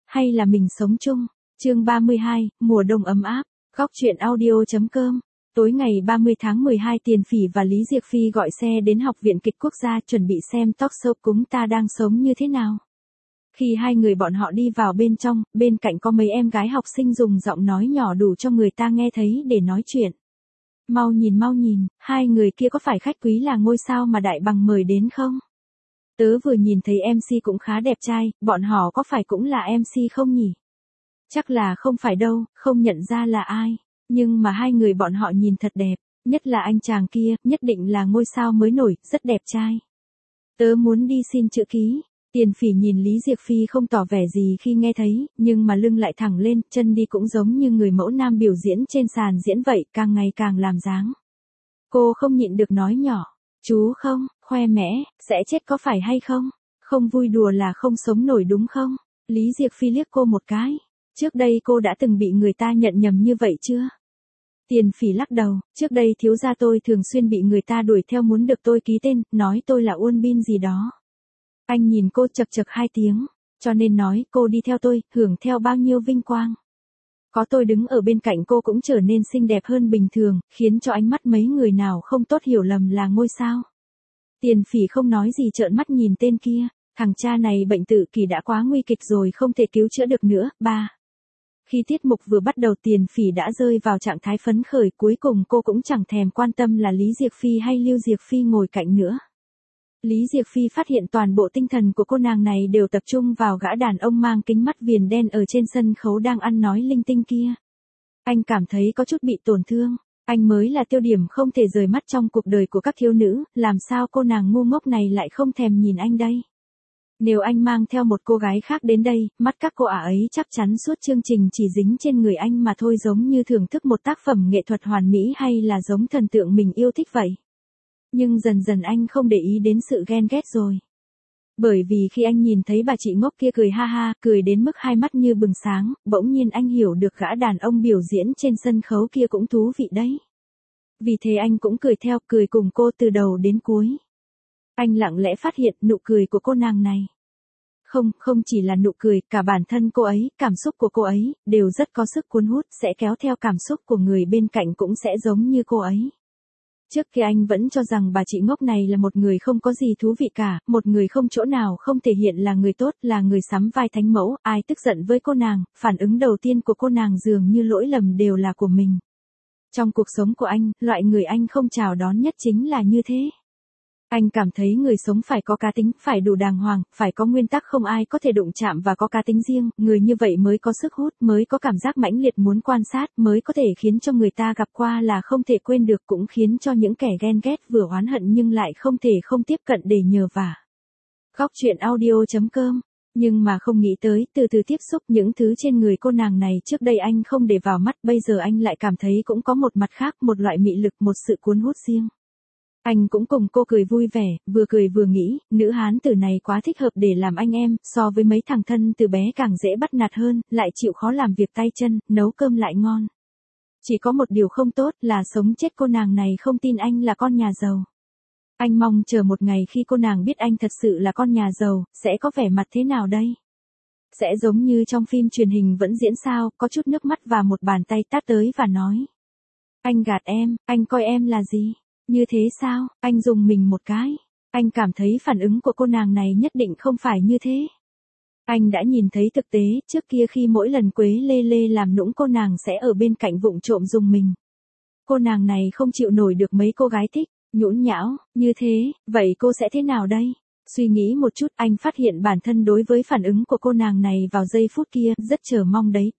hay là mình sống chung? Chương 32, mùa đông ấm áp. Góc truyện audio.com. Tối ngày 30 tháng 12, Tiền Phỉ và Lý Diệc Phi gọi xe đến Học viện Kịch Quốc gia chuẩn bị xem talk show Chúng ta đang sống như thế nào. Khi hai người bọn họ đi vào bên trong, bên cạnh có mấy em gái học sinh dùng giọng nói nhỏ đủ cho người ta nghe thấy để nói chuyện. Mau nhìn, hai người kia có phải khách quý là ngôi sao mà Đại Bằng mời đến không? Tớ vừa nhìn thấy MC cũng khá đẹp trai, bọn họ có phải cũng là MC không nhỉ? Chắc là không phải đâu, không nhận ra là ai. Nhưng mà hai người bọn họ nhìn thật đẹp, nhất là anh chàng kia, nhất định là ngôi sao mới nổi, rất đẹp trai. Tớ muốn đi xin chữ ký. Tiền Phỉ nhìn Lý Diệc Phi không tỏ vẻ gì khi nghe thấy, nhưng mà lưng lại thẳng lên, chân đi cũng giống như người mẫu nam biểu diễn trên sàn diễn vậy, càng ngày càng làm dáng. Cô không nhịn được nói nhỏ, chú không, khoe mẽ, sẽ chết có phải hay không? Không vui đùa là không sống nổi đúng không? Lý Diệc Phi liếc cô một cái. Trước đây cô đã từng bị người ta nhận nhầm như vậy chưa? Tiền Phỉ lắc đầu, trước đây thiếu gia tôi thường xuyên bị người ta đuổi theo muốn được tôi ký tên, nói tôi là Uôn Bin gì đó. Anh nhìn cô chật chật 2 tiếng, cho nên nói cô đi theo tôi, hưởng theo bao nhiêu vinh quang. Có tôi đứng ở bên cạnh cô cũng trở nên xinh đẹp hơn bình thường, khiến cho ánh mắt mấy người nào không tốt hiểu lầm là ngôi sao. Tiền Phỉ không nói gì trợn mắt nhìn tên kia, thằng cha này bệnh tự kỷ đã quá nguy kịch rồi không thể cứu chữa được nữa. Khi tiết mục vừa bắt đầu Tiền Phỉ đã rơi vào trạng thái phấn khởi, cuối cùng cô cũng chẳng thèm quan tâm là Lý Diệc Phi hay Lưu Diệc Phi ngồi cạnh nữa. Lý Diệc Phi phát hiện toàn bộ tinh thần của cô nàng này đều tập trung vào gã đàn ông mang kính mắt viền đen ở trên sân khấu đang ăn nói linh tinh kia. Anh cảm thấy có chút bị tổn thương, anh mới là tiêu điểm không thể rời mắt trong cuộc đời của các thiếu nữ, làm sao cô nàng ngu ngốc này lại không thèm nhìn anh đây? Nếu anh mang theo một cô gái khác đến đây, mắt các cô ả ấy chắc chắn suốt chương trình chỉ dính trên người anh mà thôi, giống như thưởng thức một tác phẩm nghệ thuật hoàn mỹ hay là giống thần tượng mình yêu thích vậy. Nhưng dần dần anh không để ý đến sự ghen ghét rồi. Bởi vì khi anh nhìn thấy bà chị ngốc kia cười ha ha, cười đến mức hai mắt như bừng sáng, bỗng nhiên anh hiểu được gã đàn ông biểu diễn trên sân khấu kia cũng thú vị đấy. Vì thế anh cũng cười theo, cười cùng cô từ đầu đến cuối. Anh lặng lẽ phát hiện nụ cười của cô nàng này. Không chỉ là nụ cười, cả bản thân cô ấy, cảm xúc của cô ấy, đều rất có sức cuốn hút, sẽ kéo theo cảm xúc của người bên cạnh cũng sẽ giống như cô ấy. Trước kia anh vẫn cho rằng bà chị ngốc này là một người không có gì thú vị cả, một người không chỗ nào không thể hiện là người tốt, là người sắm vai thánh mẫu, ai tức giận với cô nàng, phản ứng đầu tiên của cô nàng dường như lỗi lầm đều là của mình. Trong cuộc sống của anh, loại người anh không chào đón nhất chính là như thế. Anh cảm thấy người sống phải có cá tính, phải đủ đàng hoàng, phải có nguyên tắc không ai có thể đụng chạm và có cá tính riêng, người như vậy mới có sức hút, mới có cảm giác mãnh liệt muốn quan sát, mới có thể khiến cho người ta gặp qua là không thể quên được, cũng khiến cho những kẻ ghen ghét vừa oán hận nhưng lại không thể không tiếp cận để nhờ vả. Góc truyện audio.com. Nhưng mà không nghĩ tới, từ từ tiếp xúc những thứ trên người cô nàng này trước đây anh không để vào mắt, bây giờ anh lại cảm thấy cũng có một mặt khác, một loại mị lực, một sự cuốn hút riêng. Anh cũng cùng cô cười vui vẻ, vừa cười vừa nghĩ, nữ hán tử này quá thích hợp để làm anh em, so với mấy thằng thân từ bé càng dễ bắt nạt hơn, lại chịu khó làm việc tay chân, nấu cơm lại ngon. Chỉ có một điều không tốt là sống chết cô nàng này không tin anh là con nhà giàu. Anh mong chờ một ngày khi cô nàng biết anh thật sự là con nhà giàu, sẽ có vẻ mặt thế nào đây? Sẽ giống như trong phim truyền hình vẫn diễn sao, có chút nước mắt và một bàn tay tát tới và nói. Anh gạt em, anh coi em là gì? Như thế sao? Anh dùng mình một cái. Anh cảm thấy phản ứng của cô nàng này nhất định không phải như thế. Anh đã nhìn thấy thực tế, trước kia khi mỗi lần Quế Lê Lê làm nũng cô nàng sẽ ở bên cạnh vụng trộm dùng mình. Cô nàng này không chịu nổi được mấy cô gái thích, nhũn nhão, như thế, vậy cô sẽ thế nào đây? Suy nghĩ một chút, anh phát hiện bản thân đối với phản ứng của cô nàng này vào giây phút kia, rất chờ mong đấy.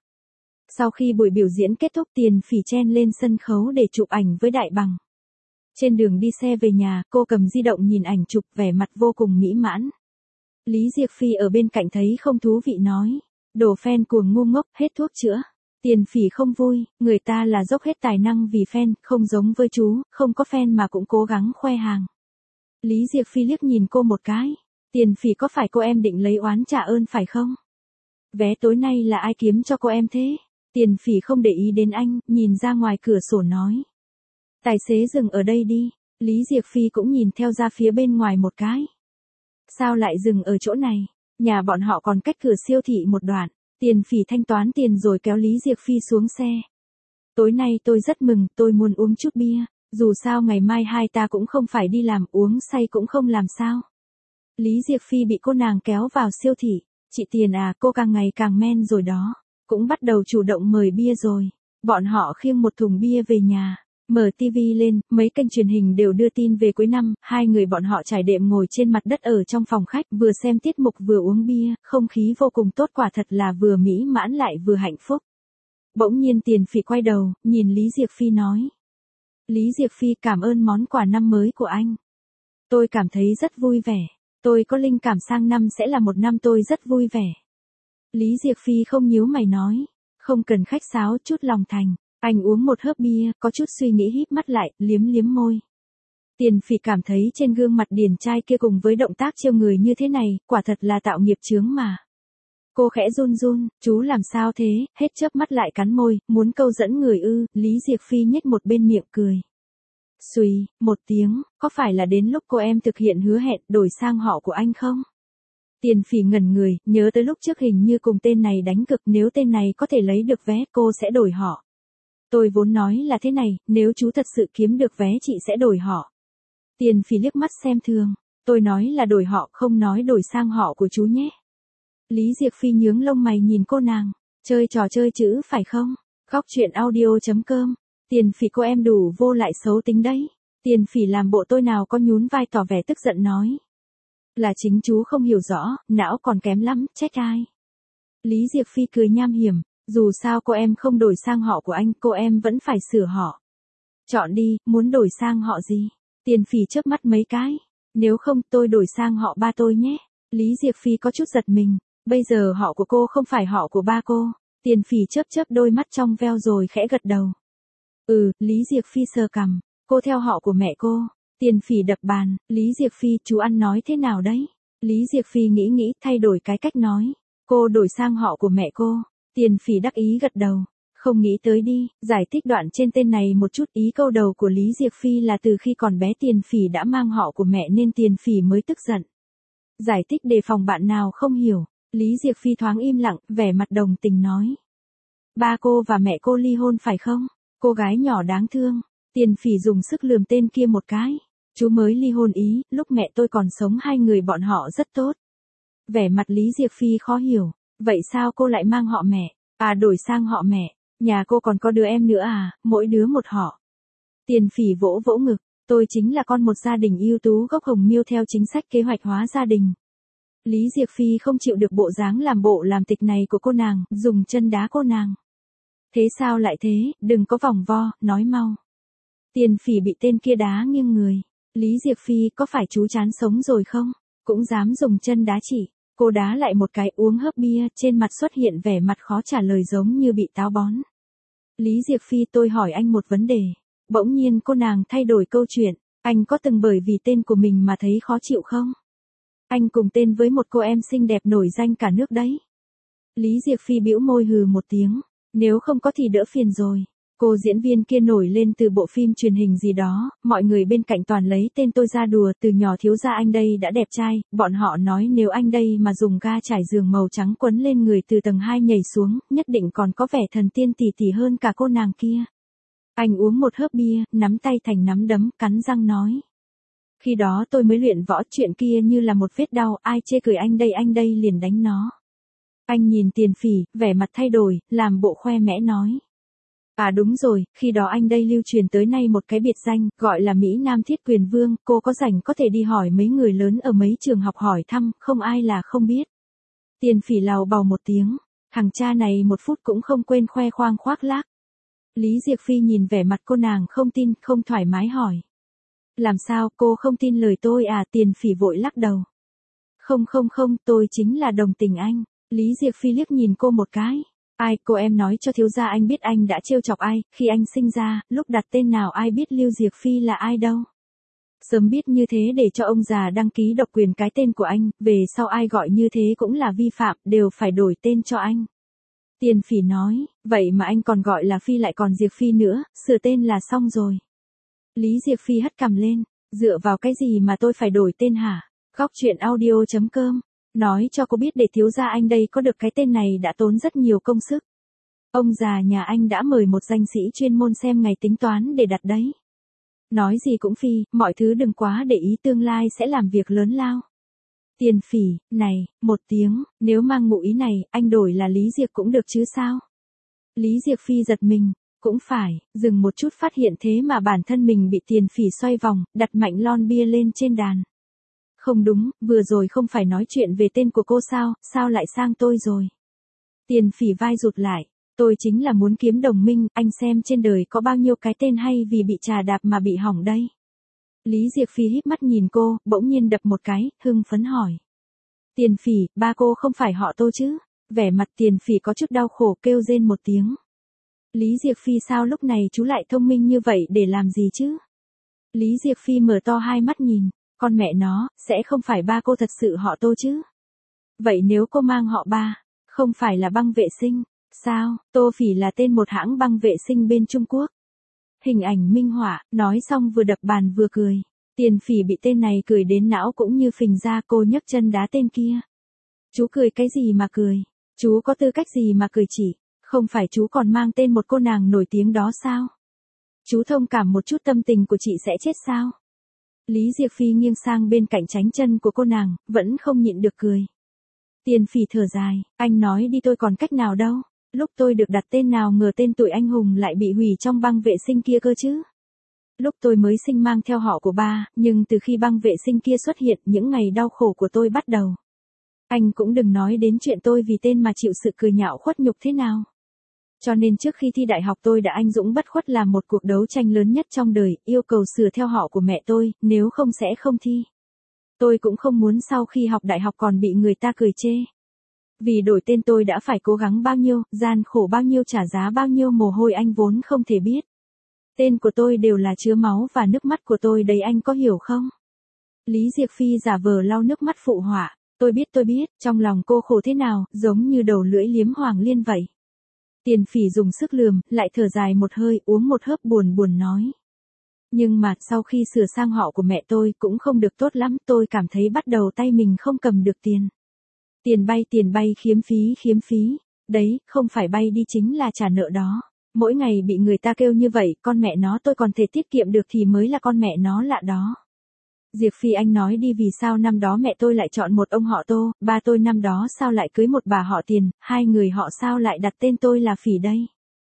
Sau khi buổi biểu diễn kết thúc, Tiền Phỉ chen lên sân khấu để chụp ảnh với Đại Bằng. Trên đường đi xe về nhà, cô cầm di động nhìn ảnh chụp, vẻ mặt vô cùng mỹ mãn. Lý Diệc Phi ở bên cạnh thấy không thú vị nói, đồ fan cuồng ngu ngốc, hết thuốc chữa. Tiền Phỉ không vui, người ta là dốc hết tài năng vì fan, không giống với chú, không có fan mà cũng cố gắng khoe hàng. Lý Diệc Phi liếc nhìn cô một cái, Tiền Phỉ có phải cô em định lấy oán trả ơn phải không? Vé tối nay là ai kiếm cho cô em thế? Tiền Phỉ không để ý đến anh, nhìn ra ngoài cửa sổ nói. Tài xế dừng ở đây đi. Lý Diệc Phi cũng nhìn theo ra phía bên ngoài một cái. Sao lại dừng ở chỗ này? Nhà bọn họ còn cách cửa siêu thị một đoạn. Tiền Phỉ thanh toán tiền rồi kéo Lý Diệc Phi xuống xe. Tối nay tôi rất mừng, tôi muốn uống chút bia. Dù sao ngày mai hai ta cũng không phải đi làm, uống say cũng không làm sao. Lý Diệc Phi bị cô nàng kéo vào siêu thị. Chị Tiền à, cô càng ngày càng men rồi đó. Cũng bắt đầu chủ động mời bia rồi. Bọn họ khiêng một thùng bia về nhà. Mở tivi lên, mấy kênh truyền hình đều đưa tin về cuối năm, hai người bọn họ trải đệm ngồi trên mặt đất ở trong phòng khách, vừa xem tiết mục vừa uống bia, không khí vô cùng tốt, quả thật là vừa mỹ mãn lại vừa hạnh phúc. Bỗng nhiên Tiền Phỉ quay đầu, nhìn Lý Diệc Phi nói. Lý Diệc Phi, cảm ơn món quà năm mới của anh. Tôi cảm thấy rất vui vẻ. Tôi có linh cảm sang năm sẽ là một năm tôi rất vui vẻ. Lý Diệc Phi không nhíu mày nói. Không cần khách sáo, chút lòng thành. Anh uống một hớp bia, có chút suy nghĩ, híp mắt lại, liếm liếm môi. Tiền Phỉ cảm thấy trên gương mặt điển trai kia cùng với động tác trêu người như thế này, quả thật là tạo nghiệp chướng mà. Cô khẽ run run, chú làm sao thế, hết chớp mắt lại cắn môi, muốn câu dẫn người ư, Lý Diệc Phi nhếch một bên miệng cười. Xùy, một tiếng, có phải là đến lúc cô em thực hiện hứa hẹn đổi sang họ của anh không? Tiền Phỉ ngẩn người, nhớ tới lúc trước hình như cùng tên này đánh cược, nếu tên này có thể lấy được vé cô sẽ đổi họ. Tôi vốn nói là thế này, nếu chú thật sự kiếm được vé chị sẽ đổi họ. Tiền Phỉ liếc mắt xem thường, tôi nói là đổi họ không nói đổi sang họ của chú nhé. Lý Diệc Phi nhướng lông mày nhìn cô nàng, chơi trò chơi chữ phải không? Góc truyện audio.com. Tiền Phỉ cô em đủ vô lại xấu tính đấy. Tiền Phỉ làm bộ tôi nào có nhún vai tỏ vẻ tức giận nói. Là chính chú không hiểu rõ, não còn kém lắm, trách ai. Lý Diệc Phi cười nham hiểm, dù sao cô em không đổi sang họ của anh, cô em vẫn phải sửa họ. Chọn đi, muốn đổi sang họ gì? Tiền Phỉ chớp mắt mấy cái. Nếu không tôi đổi sang họ ba tôi nhé. Lý Diệc Phi có chút giật mình. Bây giờ họ của cô không phải họ của ba cô. Tiền Phỉ chớp chớp đôi mắt trong veo rồi khẽ gật đầu. Lý Diệc Phi sờ cằm. Cô theo họ của mẹ cô. Tiền Phỉ đập bàn. Lý Diệc Phi, chú ăn nói thế nào đấy? Lý Diệc Phi nghĩ thay đổi cái cách nói. Cô đổi sang họ của mẹ cô. Tiền Phỉ đắc ý gật đầu. Không nghĩ tới đi, giải thích đoạn trên tên này một chút, ý câu đầu của Lý Diệc Phi là từ khi còn bé Tiền Phỉ đã mang họ của mẹ nên Tiền Phỉ mới tức giận. Giải thích đề phòng bạn nào không hiểu, Lý Diệc Phi thoáng im lặng, vẻ mặt đồng tình nói. Ba cô và mẹ cô ly hôn phải không? Cô gái nhỏ đáng thương. Tiền Phỉ dùng sức lườm tên kia một cái. Chú mới ly hôn ý, lúc mẹ tôi còn sống hai người bọn họ rất tốt. Vẻ mặt Lý Diệc Phi khó hiểu. Vậy sao cô lại mang họ mẹ? À, đổi sang họ mẹ. Nhà cô còn có đứa em nữa à, mỗi đứa một họ. Tiền Phỉ vỗ vỗ ngực. Tôi chính là con một gia đình ưu tú gốc Hồng Miêu theo chính sách kế hoạch hóa gia đình. Lý Diệc Phi không chịu được bộ dáng làm bộ làm tịch này của cô nàng, dùng chân đá cô nàng. Thế sao lại thế, đừng có vòng vo, nói mau. Tiền Phỉ bị tên kia đá nghiêng người. Lý Diệc Phi, có phải chú chán sống rồi không? Cũng dám dùng chân đá chị. Cô đá lại một cái, uống hớp bia, trên mặt xuất hiện vẻ mặt khó trả lời giống như bị táo bón. Lý Diệc Phi, tôi hỏi anh một vấn đề. Bỗng nhiên cô nàng thay đổi câu chuyện. Anh có từng bởi vì tên của mình mà thấy khó chịu không? Anh cùng tên với một cô em xinh đẹp nổi danh cả nước đấy. Lý Diệc Phi bĩu môi hừ một tiếng. Nếu không có thì đỡ phiền rồi. Cô diễn viên kia nổi lên từ bộ phim truyền hình gì đó, mọi người bên cạnh toàn lấy tên tôi ra đùa, từ nhỏ thiếu gia anh đây đã đẹp trai, bọn họ nói nếu anh đây mà dùng ga trải giường màu trắng quấn lên người từ tầng 2 nhảy xuống, nhất định còn có vẻ thần tiên tỷ tỷ hơn cả cô nàng kia. Anh uống một hớp bia, nắm tay thành nắm đấm, cắn răng nói. Khi đó tôi mới luyện võ, chuyện kia như là một vết đau, ai chê cười anh đây liền đánh nó. Anh nhìn Tiền Phỉ, vẻ mặt thay đổi, làm bộ khoe mẽ nói. À đúng rồi, khi đó anh đây lưu truyền tới nay một cái biệt danh, gọi là Mỹ Nam Thiết Quyền Vương, cô có rảnh có thể đi hỏi mấy người lớn ở mấy trường học hỏi thăm, không ai là không biết. Tiền Phỉ lào bào một tiếng, thằng cha này một phút cũng không quên khoe khoang khoác lác. Lý Diệc Phi nhìn vẻ mặt cô nàng không tin, không thoải mái hỏi. Làm sao, cô không tin lời tôi à? Tiền Phỉ vội lắc đầu. Không, tôi chính là đồng tình anh. Lý Diệc Phi liếc nhìn cô một cái. Ai, cô em nói cho thiếu gia anh biết anh đã trêu chọc ai, khi anh sinh ra, lúc đặt tên nào ai biết Lưu Diệc Phi là ai đâu. Sớm biết như thế để cho ông già đăng ký độc quyền cái tên của anh, về sau ai gọi như thế cũng là vi phạm, đều phải đổi tên cho anh. Tiền Phỉ nói, vậy mà anh còn gọi là Phi lại còn Diệc Phi nữa, sửa tên là xong rồi. Lý Diệc Phi hất cằm lên, dựa vào cái gì mà tôi phải đổi tên hả? Góc truyện audio.com Nói cho cô biết để thiếu gia anh đây có được cái tên này đã tốn rất nhiều công sức. Ông già nhà anh đã mời một danh sĩ chuyên môn xem ngày tính toán để đặt đấy. Nói gì cũng phi, mọi thứ đừng quá để ý tương lai sẽ làm việc lớn lao. Tiền Phỉ, này, một tiếng, nếu mang ngụ ý này, anh đổi là Lý Diệc cũng được chứ sao? Lý Diệc Phi giật mình, cũng phải, dừng một chút phát hiện thế mà bản thân mình bị Tiền Phỉ xoay vòng, đặt mạnh lon bia lên trên đàn. Không đúng, vừa rồi không phải nói chuyện về tên của cô sao lại sang tôi rồi? Tiền Phỉ vai rụt lại, tôi chính là muốn kiếm đồng minh, anh xem trên đời có bao nhiêu cái tên hay vì bị trà đạp mà bị hỏng đây. Lý Diệc Phi híp mắt nhìn cô, bỗng nhiên đập một cái, hưng phấn hỏi. Tiền Phỉ, ba cô không phải họ Tô chứ? Vẻ mặt Tiền Phỉ có chút đau khổ kêu rên một tiếng. Lý Diệc Phi sao lúc này chú lại thông minh như vậy để làm gì chứ? Lý Diệc Phi mở to hai mắt nhìn, con mẹ nó, sẽ không phải ba cô thật sự họ Tô chứ? Vậy nếu cô mang họ ba, không phải là băng vệ sinh, sao? Tô Phỉ là tên một hãng băng vệ sinh bên Trung Quốc. Hình ảnh minh họa, nói xong vừa đập bàn vừa cười. Tiền Phỉ bị tên này cười đến não cũng như phình ra, cô nhấc chân đá tên kia. Chú cười cái gì mà cười? Chú có tư cách gì mà cười chỉ? Không phải chú còn mang tên một cô nàng nổi tiếng đó sao? Chú thông cảm một chút tâm tình của chị sẽ chết sao? Lý Diệc Phi nghiêng sang bên cạnh tránh chân của cô nàng, vẫn không nhịn được cười. Tiền Phỉ thở dài, anh nói đi tôi còn cách nào đâu. Lúc tôi được đặt tên nào ngờ tên tuổi anh hùng lại bị hủy trong băng vệ sinh kia cơ chứ. Lúc tôi mới sinh mang theo họ của ba, nhưng từ khi băng vệ sinh kia xuất hiện, những ngày đau khổ của tôi bắt đầu. Anh cũng đừng nói đến chuyện tôi vì tên mà chịu sự cười nhạo khuất nhục thế nào. Cho nên trước khi thi đại học tôi đã anh dũng bất khuất làm một cuộc đấu tranh lớn nhất trong đời, yêu cầu sửa theo họ của mẹ tôi, nếu không sẽ không thi. Tôi cũng không muốn sau khi học đại học còn bị người ta cười chê. Vì đổi tên tôi đã phải cố gắng bao nhiêu, gian khổ bao nhiêu, trả giá bao nhiêu mồ hôi anh vốn không thể biết. Tên của tôi đều là chứa máu và nước mắt của tôi đấy, anh có hiểu không? Lý Diệc Phi giả vờ lau nước mắt phụ họa. Tôi biết, trong lòng cô khổ thế nào, giống như đầu lưỡi liếm hoàng liên vậy. Tiền Phỉ dùng sức lườm, lại thở dài một hơi, uống một hớp buồn buồn nói. Nhưng mà, sau khi sửa sang họ của mẹ tôi cũng không được tốt lắm, tôi cảm thấy bắt đầu tay mình không cầm được tiền. Tiền bay khiếm phí. Đấy, không phải bay đi chính là trả nợ đó. Mỗi ngày bị người ta kêu như vậy, con mẹ nó tôi còn thể tiết kiệm được thì mới là con mẹ nó lạ đó. Diệc Phi anh nói đi, vì sao năm đó mẹ tôi lại chọn một ông họ Tô, ba tôi năm đó sao lại cưới một bà họ Tiền, hai người họ sao lại đặt tên tôi là Phỉ đây?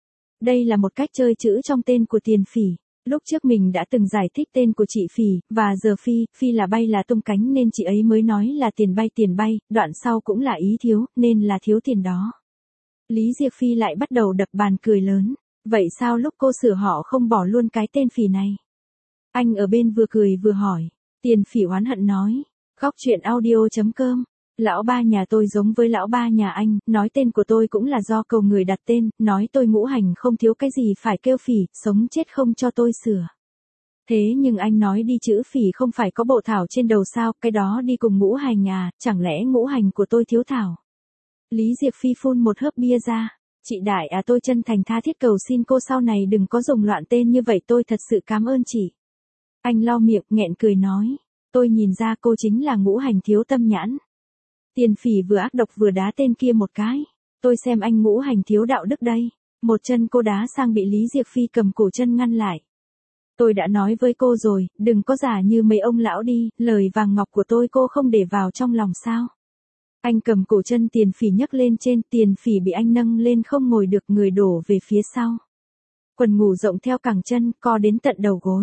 Đây là một cách chơi chữ trong tên của Tiền Phỉ. Lúc trước mình đã từng giải thích tên của chị Phỉ, và giờ Phi là bay là tung cánh nên chị ấy mới nói là tiền bay, đoạn sau cũng là ý thiếu, nên là thiếu tiền đó. Lý Diệc Phi lại bắt đầu đập bàn cười lớn. Vậy sao lúc cô sửa họ không bỏ luôn cái tên Phỉ này? Anh ở bên vừa cười vừa hỏi. Tiền Phỉ oán hận nói. Góc truyện audio.com. Lão ba nhà tôi giống với lão ba nhà anh, nói tên của tôi cũng là do cầu người đặt tên, nói tôi ngũ hành không thiếu cái gì phải kêu Phỉ, sống chết không cho tôi sửa. Thế nhưng anh nói đi chữ Phỉ không phải có bộ thảo trên đầu sao, cái đó đi cùng ngũ hành à, chẳng lẽ ngũ hành của tôi thiếu thảo? Lý Diệc Phi phun một hớp bia ra. Chị Đại à, tôi chân thành tha thiết cầu xin cô sau này đừng có dùng loạn tên như vậy, tôi thật sự cảm ơn chị. Anh lau miệng nghẹn cười nói. Tôi nhìn ra cô chính là ngũ hành thiếu tâm nhãn. Tiền Phỉ vừa ác độc vừa đá tên kia một cái. Tôi xem anh ngũ hành thiếu đạo đức đây. Một chân cô đá sang bị Lý Diệc Phi cầm cổ chân ngăn lại. Tôi đã nói với cô rồi, đừng có giả như mấy ông lão đi, lời vàng ngọc của tôi cô không để vào trong lòng sao. Anh cầm cổ chân Tiền Phỉ nhấc lên trên, Tiền Phỉ bị anh nâng lên không ngồi được, người đổ về phía sau. Quần ngủ rộng theo cẳng chân, co đến tận đầu gối.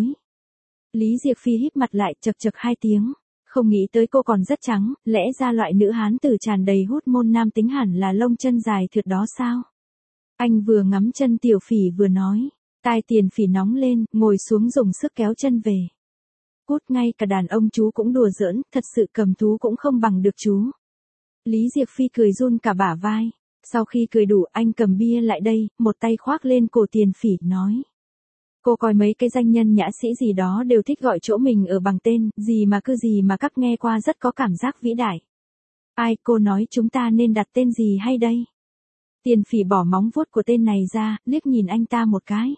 Lý Diệc Phi híp mặt lại, chật chật hai tiếng. Không nghĩ tới cô còn rất trắng, lẽ ra loại nữ hán tử tràn đầy hút môn nam tính hẳn là lông chân dài thượt đó sao? Anh vừa ngắm chân Tiểu Phỉ vừa nói. Tai Tiền Phỉ nóng lên, ngồi xuống dùng sức kéo chân về. Cút, ngay cả đàn ông chú cũng đùa giỡn, thật sự cầm thú cũng không bằng được chú. Lý Diệc Phi cười run cả bả vai. Sau khi cười đủ, anh cầm bia lại đây, một tay khoác lên cổ Tiền Phỉ, nói. Cô coi mấy cái danh nhân nhã sĩ gì đó đều thích gọi chỗ mình ở bằng tên, gì mà các nghe qua rất có cảm giác vĩ đại. Ai, cô nói chúng ta nên đặt tên gì hay đây? Tiền Phỉ bỏ móng vuốt của tên này ra, liếc nhìn anh ta một cái.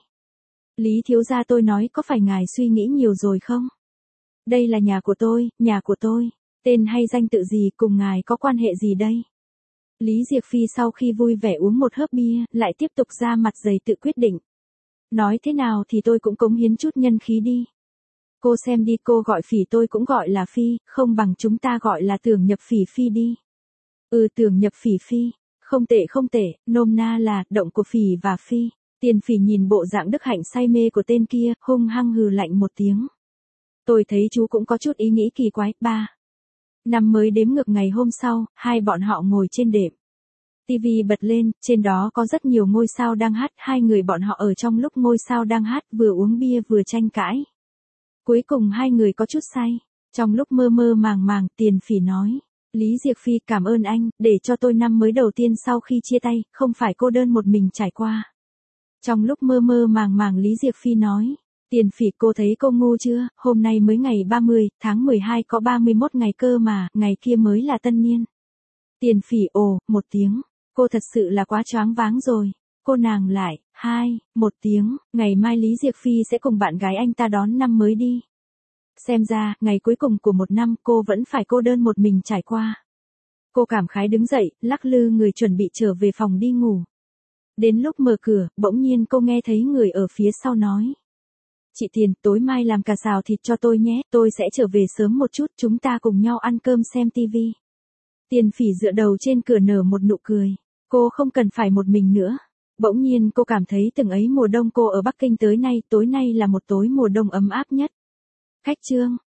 Lý thiếu gia, tôi nói có phải ngài suy nghĩ nhiều rồi không? Đây là nhà của tôi, nhà của tôi. Tên hay danh tự gì cùng ngài có quan hệ gì đây? Lý Diệc Phi sau khi vui vẻ uống một hớp bia, lại tiếp tục ra mặt dày tự quyết định. Nói thế nào thì tôi cũng cống hiến chút nhân khí đi. Cô xem đi, cô gọi Phỉ tôi cũng gọi là Phi, không bằng chúng ta gọi là Tưởng Nhập Phỉ Phi đi. Tưởng Nhập Phỉ Phi, không tệ, nôm na là động của Phỉ và Phi. Tiền Phỉ nhìn bộ dạng đức hạnh say mê của tên kia, hung hăng hừ lạnh một tiếng. Tôi thấy chú cũng có chút ý nghĩ kỳ quái. Năm mới đếm ngược ngày hôm sau, hai bọn họ ngồi trên đệm. TV bật lên, trên đó có rất nhiều ngôi sao đang hát, hai người bọn họ ở trong lúc ngôi sao đang hát vừa uống bia vừa tranh cãi. Cuối cùng hai người có chút say. Trong lúc mơ mơ màng màng, Tiền Phỉ nói. Lý Diệc Phi, cảm ơn anh, để cho tôi năm mới đầu tiên sau khi chia tay, không phải cô đơn một mình trải qua. Trong lúc mơ mơ màng màng, Lý Diệc Phi nói. Tiền Phỉ, cô thấy cô ngu chưa, hôm nay mới ngày 30, tháng 12 có 31 ngày cơ mà, ngày kia mới là tân niên. Tiền Phỉ ồ, một tiếng. Cô thật sự là quá choáng váng rồi. Cô nàng lại, một tiếng, ngày mai Lý Diệc Phi sẽ cùng bạn gái anh ta đón năm mới đi. Xem ra, ngày cuối cùng của một năm cô vẫn phải cô đơn một mình trải qua. Cô cảm khái đứng dậy, lắc lư người chuẩn bị trở về phòng đi ngủ. Đến lúc mở cửa, bỗng nhiên cô nghe thấy người ở phía sau nói. Chị Tiền, tối mai làm cà xào thịt cho tôi nhé, tôi sẽ trở về sớm một chút, chúng ta cùng nhau ăn cơm xem tivi. Tiền Phỉ dựa đầu trên cửa nở một nụ cười. Cô không cần phải một mình nữa. Bỗng nhiên cô cảm thấy từng ấy mùa đông cô ở Bắc Kinh tới nay, tối nay là một tối mùa đông ấm áp nhất. Khách Trương,